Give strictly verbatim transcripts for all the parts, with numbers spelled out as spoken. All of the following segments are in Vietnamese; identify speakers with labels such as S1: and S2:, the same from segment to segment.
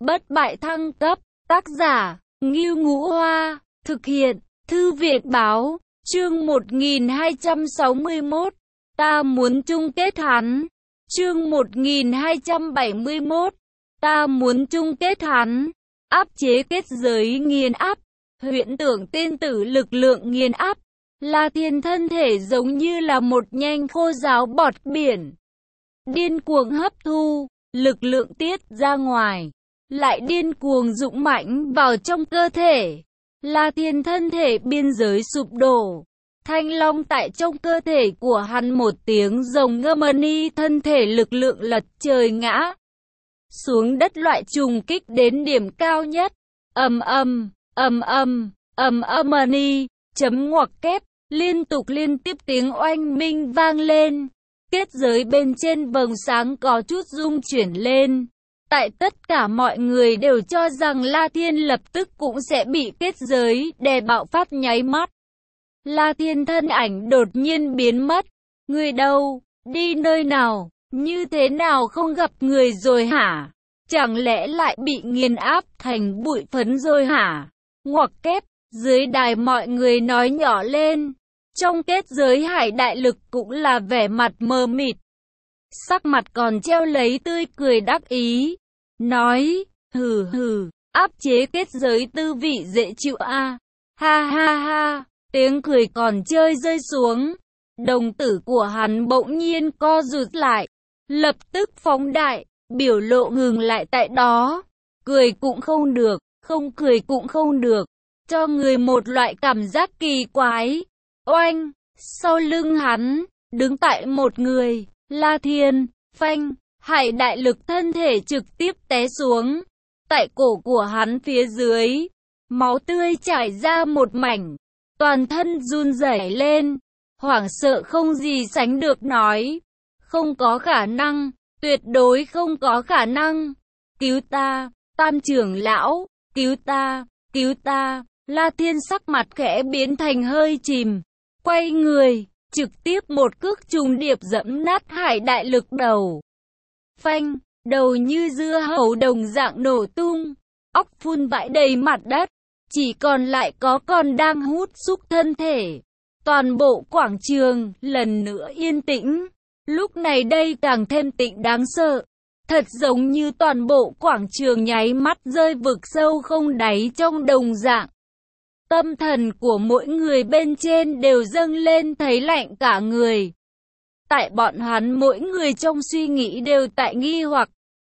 S1: Bất bại thăng cấp, tác giả, Ngưu Ngũ Hoa, thực hiện, Thư viện Báo, chương một nghìn hai trăm sáu mươi mốt, ta muốn chung kết hắn, chương một nghìn hai trăm bảy mươi mốt, ta muốn chung kết hắn, áp chế kết giới nghiền áp, huyễn tưởng tiên tử lực lượng nghiền áp, La Thiên thân thể giống như là một nhanh khô giáo bọt biển, điên cuồng hấp thu, lực lượng tiết ra ngoài, lại điên cuồng dũng mãnh vào trong cơ thể. La Thiên thân thể biên giới sụp đổ, thanh long tại trong cơ thể của hắn một tiếng rồng ngâm ni, thân thể lực lượng lật trời ngã xuống đất, loại trùng kích đến điểm cao nhất. Ầm ầm, ầm ầm, ầm ầm ni, chấm ngoặc kép, liên tục liên tiếp tiếng oanh minh vang lên. Kết giới bên trên vầng sáng có chút rung chuyển lên. Tại tất cả mọi người đều cho rằng La Thiên lập tức cũng sẽ bị kết giới đè bạo phát nháy mắt. La Thiên thân ảnh đột nhiên biến mất. Người đâu? Đi nơi nào? Như thế nào không gặp người rồi hả? Chẳng lẽ lại bị nghiền áp thành bụi phấn rồi hả? Ngoặc kép, dưới đài mọi người nói nhỏ lên. Trong kết giới hải đại lực cũng là vẻ mặt mờ mịt, sắc mặt còn treo lấy tươi cười đắc ý, nói, hừ hừ, áp chế kết giới tư vị dễ chịu a, à? Ha ha ha, tiếng cười còn chơi rơi xuống, đồng tử của hắn bỗng nhiên co rụt lại, lập tức phóng đại, biểu lộ ngừng lại tại đó, cười cũng không được, không cười cũng không được, cho người một loại cảm giác kỳ quái. Oanh, sau lưng hắn, đứng tại một người, La Thiên, phanh, hải đại lực thân thể trực tiếp té xuống. Tại cổ của hắn phía dưới, máu tươi chảy ra một mảnh, toàn thân run rẩy lên, hoảng sợ không gì sánh được nói. Không có khả năng, tuyệt đối không có khả năng. Cứu ta, Tam trưởng lão, cứu ta, cứu ta. La Thiên sắc mặt khẽ biến thành hơi chìm. Quay người, trực tiếp một cước trùng điệp dẫm nát hải đại lực đầu. Phanh, đầu như dưa hấu đồng dạng nổ tung, óc phun vãi đầy mặt đất, chỉ còn lại có còn đang hút xúc thân thể. Toàn bộ quảng trường lần nữa yên tĩnh, lúc này đây càng thêm tĩnh đáng sợ, thật giống như toàn bộ quảng trường nháy mắt rơi vực sâu không đáy trong đồng dạng. Tâm thần của mỗi người bên trên đều dâng lên thấy lạnh cả người. Tại bọn hắn mỗi người trong suy nghĩ đều tại nghi hoặc.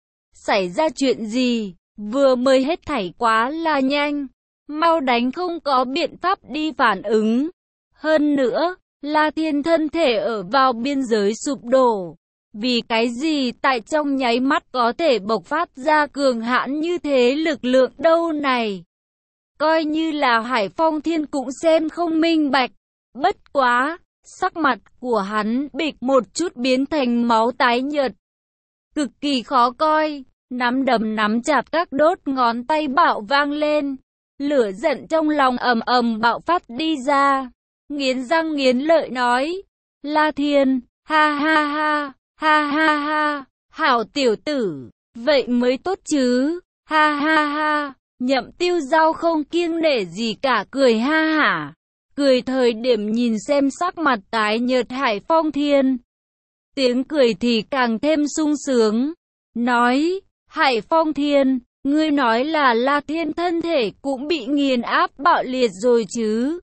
S1: Xảy ra chuyện gì? Vừa mới hết thảy quá là nhanh. Mau đánh, không có biện pháp đi phản ứng. Hơn nữa, La Thiên thân thể ở vào biên giới sụp đổ. Vì cái gì tại trong nháy mắt có thể bộc phát ra cường hãn như thế lực lượng đâu này? Coi như là Hải Phong Thiên cũng xem không minh bạch. Bất quá, sắc mặt của hắn bịch một chút biến thành máu tái nhợt, cực kỳ khó coi, nắm đấm nắm chặt các đốt ngón tay bạo vang lên, lửa giận trong lòng ầm ầm bạo phát đi ra, nghiến răng nghiến lợi nói, La Thiên, ha ha ha, ha ha ha, hảo tiểu tử, vậy mới tốt chứ, ha ha ha. Nhậm Tiêu Giao không kiêng nể gì cả cười ha hả, cười thời điểm nhìn xem sắc mặt tái nhợt Hải Phong Thiên. Tiếng cười thì càng thêm sung sướng, nói, Hải Phong Thiên, ngươi nói là La Thiên thân thể cũng bị nghiền áp bạo liệt rồi chứ?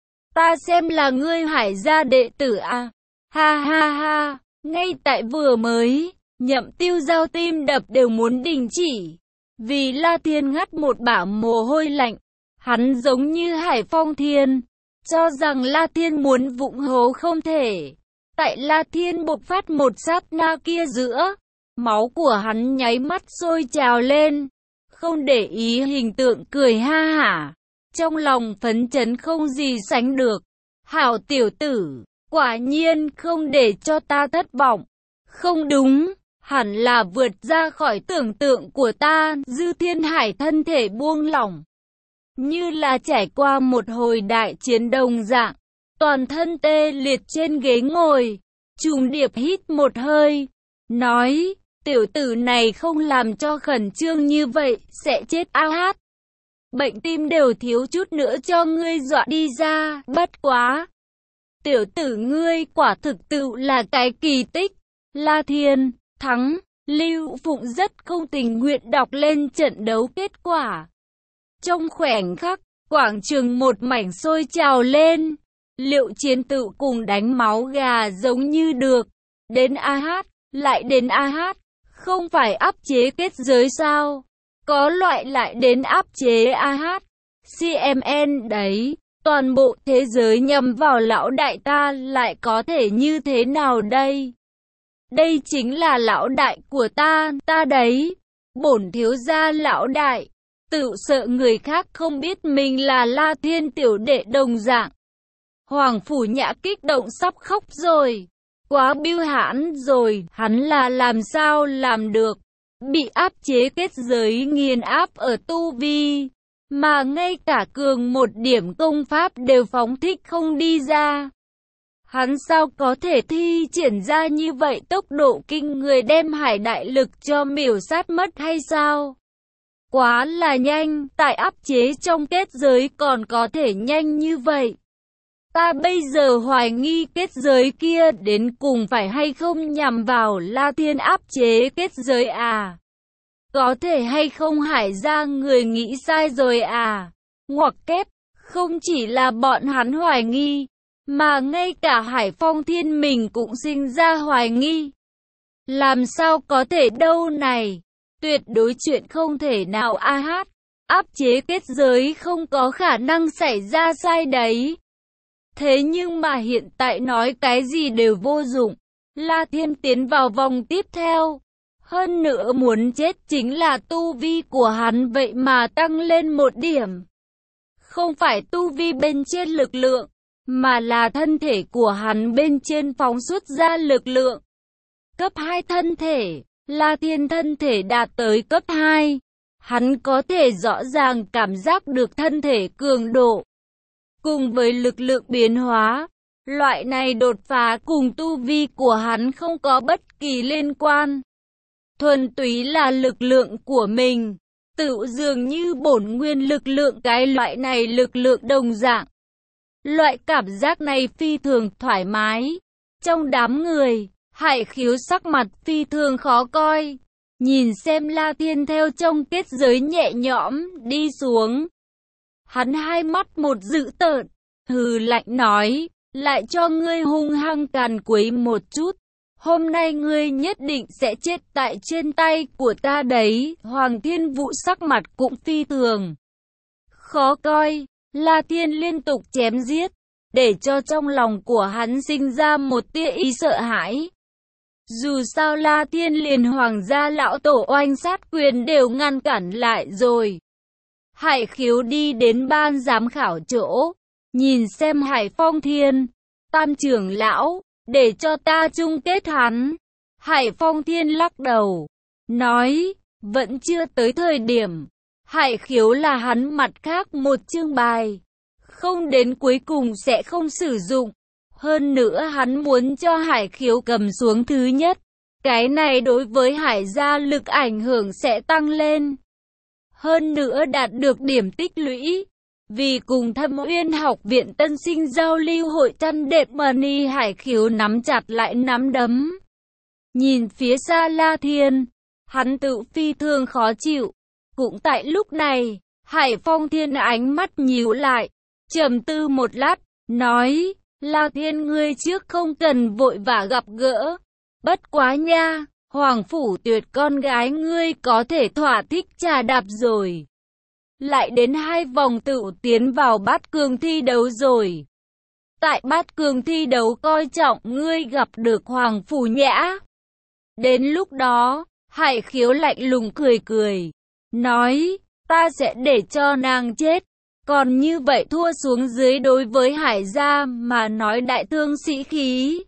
S1: Ta xem là ngươi Hải gia đệ tử à? Ha ha ha, ngay tại vừa mới, Nhậm Tiêu Giao tim đập đều muốn đình chỉ. Vì La Thiên ngắt một bả mồ hôi lạnh, hắn giống như Hải Phong Thiên, cho rằng La Thiên muốn vụng hố không thể. Tại La Thiên bộc phát một sát na kia giữa, máu của hắn nháy mắt sôi trào lên, không để ý hình tượng cười ha hả, trong lòng phấn chấn không gì sánh được. Hảo tiểu tử, quả nhiên không để cho ta thất vọng. Không đúng. Hẳn là vượt ra khỏi tưởng tượng của ta. Dư Thiên Hải thân thể buông lỏng, như là trải qua một hồi đại chiến đồng dạng, toàn thân tê liệt trên ghế ngồi, trùng điệp hít một hơi, nói, Tiểu tử này không làm cho khẩn trương như vậy, sẽ chết a hát. Bệnh tim đều thiếu chút nữa cho ngươi dọa đi ra, bất quá. Tiểu tử ngươi quả thực tự là cái kỳ tích. La Thiên, thắng. Lưu Phụng rất không tình nguyện đọc lên trận đấu kết quả. Trong khoảnh khắc, quảng trường một mảnh sôi trào lên. Liệu Chiến tự cùng đánh máu gà giống như được. Đến a hát, lại đến a hát, không phải áp chế kết giới sao? Có loại lại đến áp chế a hát. xê em en đấy, toàn bộ thế giới nhằm vào lão đại ta lại có thể như thế nào đây? Đây chính là lão đại của ta, ta đấy. Bổn thiếu gia lão đại, tự sợ người khác không biết mình là La Thiên tiểu đệ đồng dạng. Hoàng Phủ Nhã kích động sắp khóc rồi. Quá bưu hãn rồi, hắn là làm sao làm được. Bị áp chế kết giới nghiền áp ở tu vi. Mà ngay cả cường một điểm công pháp đều phóng thích không đi ra. Hắn sao có thể thi triển ra như vậy, tốc độ kinh người đem hải đại lực cho miểu sát mất hay sao? Quá là nhanh, tại áp chế trong kết giới còn có thể nhanh như vậy. Ta bây giờ hoài nghi kết giới kia đến cùng phải hay không nhằm vào La Thiên áp chế kết giới à? Có thể hay không Hải gia người nghĩ sai rồi à? Ngoặc kép, không chỉ là bọn hắn hoài nghi, mà ngay cả Hải Phong Thiên mình cũng sinh ra hoài nghi. Làm sao có thể đâu này? Tuyệt đối chuyện không thể nào a hát. Áp chế kết giới không có khả năng xảy ra sai đấy. Thế nhưng mà hiện tại nói cái gì đều vô dụng. La Thiên tiến vào vòng tiếp theo. Hơn nữa muốn chết chính là tu vi của hắn vậy mà tăng lên một điểm. Không phải tu vi bên trên lực lượng, mà là thân thể của hắn bên trên phóng xuất ra lực lượng. Cấp hai thân thể, La Thiên thân thể đạt tới cấp hai. Hắn có thể rõ ràng cảm giác được thân thể cường độ. Cùng với lực lượng biến hóa, loại này đột phá cùng tu vi của hắn không có bất kỳ liên quan. Thuần túy là lực lượng của mình, tự dường như bổn nguyên lực lượng cái loại này lực lượng đồng dạng. Loại cảm giác này phi thường thoải mái. Trong đám người, Hải Khiếu sắc mặt phi thường khó coi. Nhìn xem La Thiên theo trong kết giới nhẹ nhõm đi xuống. Hắn hai mắt một dữ tợn, hừ lạnh nói, lại cho ngươi hung hăng càn quấy một chút. Hôm nay ngươi nhất định sẽ chết tại trên tay của ta đấy. Hoàng Thiên Vũ sắc mặt cũng phi thường khó coi. La Thiên liên tục chém giết, để cho trong lòng của hắn sinh ra một tia ý sợ hãi. Dù sao La Thiên liền hoàng gia lão tổ oanh sát quyền đều ngăn cản lại rồi. Hải Khiếu đi đến ban giám khảo chỗ, nhìn xem Hải Phong Thiên, Tam trưởng lão, để cho ta chung kết hắn. Hải Phong Thiên lắc đầu, nói, vẫn chưa tới thời điểm. Hải Khiếu là hắn mặt khác một chương bài, không đến cuối cùng sẽ không sử dụng. Hơn nữa hắn muốn cho Hải Khiếu cầm xuống thứ nhất. Cái này đối với Hải gia lực ảnh hưởng sẽ tăng lên. Hơn nữa đạt được điểm tích lũy. Vì cùng Thâm Uyên học viện tân sinh giao lưu hội chăn đẹp money, Hải Khiếu nắm chặt lại nắm đấm. Nhìn phía xa La Thiên, hắn tự phi thường khó chịu. Cũng tại lúc này, Hải Phong Thiên ánh mắt nhíu lại, trầm tư một lát, nói, La Thiên ngươi trước không cần vội vã gặp gỡ. Bất quá nha, Hoàng Phủ Tuyệt con gái ngươi có thể thỏa thích trà đạp rồi. Lại đến hai vòng tự tiến vào bát cường thi đấu rồi. Tại bát cường thi đấu coi trọng ngươi gặp được Hoàng Phủ Nhã. Đến lúc đó, Hải Khiếu lạnh lùng cười cười, nói, ta sẽ để cho nàng chết. Còn như vậy thua xuống dưới đối với Hải gia mà nói đại thương sĩ khí.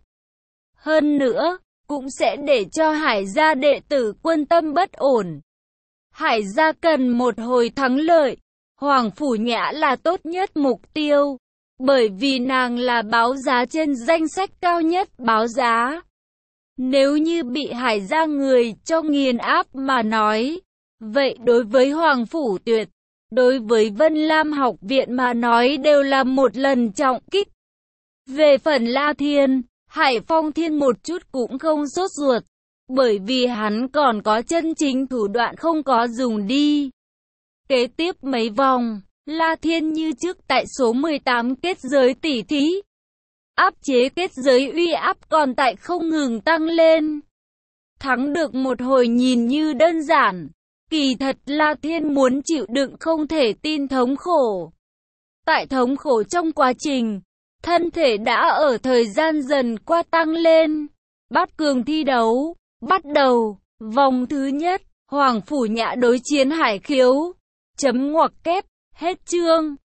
S1: Hơn nữa, cũng sẽ để cho Hải gia đệ tử quân tâm bất ổn. Hải gia cần một hồi thắng lợi. Hoàng Phủ Nhã là tốt nhất mục tiêu. Bởi vì nàng là báo giá trên danh sách cao nhất báo giá. Nếu như bị Hải gia người cho nghiền áp mà nói, vậy đối với Hoàng Phủ Tuyệt, đối với Vân Lam học viện mà nói đều là một lần trọng kích. Về phần La Thiên, Hải Phong Thiên một chút cũng không sốt ruột, bởi vì hắn còn có chân chính thủ đoạn không có dùng đi. Kế tiếp mấy vòng, La Thiên như trước tại số mười tám kết giới tỉ thí. Áp chế kết giới uy áp còn tại không ngừng tăng lên. Thắng được một hồi nhìn như đơn giản, kỳ thật La Thiên muốn chịu đựng không thể tin thống khổ. Tại thống khổ trong quá trình, thân thể đã ở thời gian dần qua tăng lên. Bát cường thi đấu, bắt đầu, vòng thứ nhất, Hoàng Phủ Nhã đối chiến Hải Khiếu. Chấm ngoặc kép, hết chương.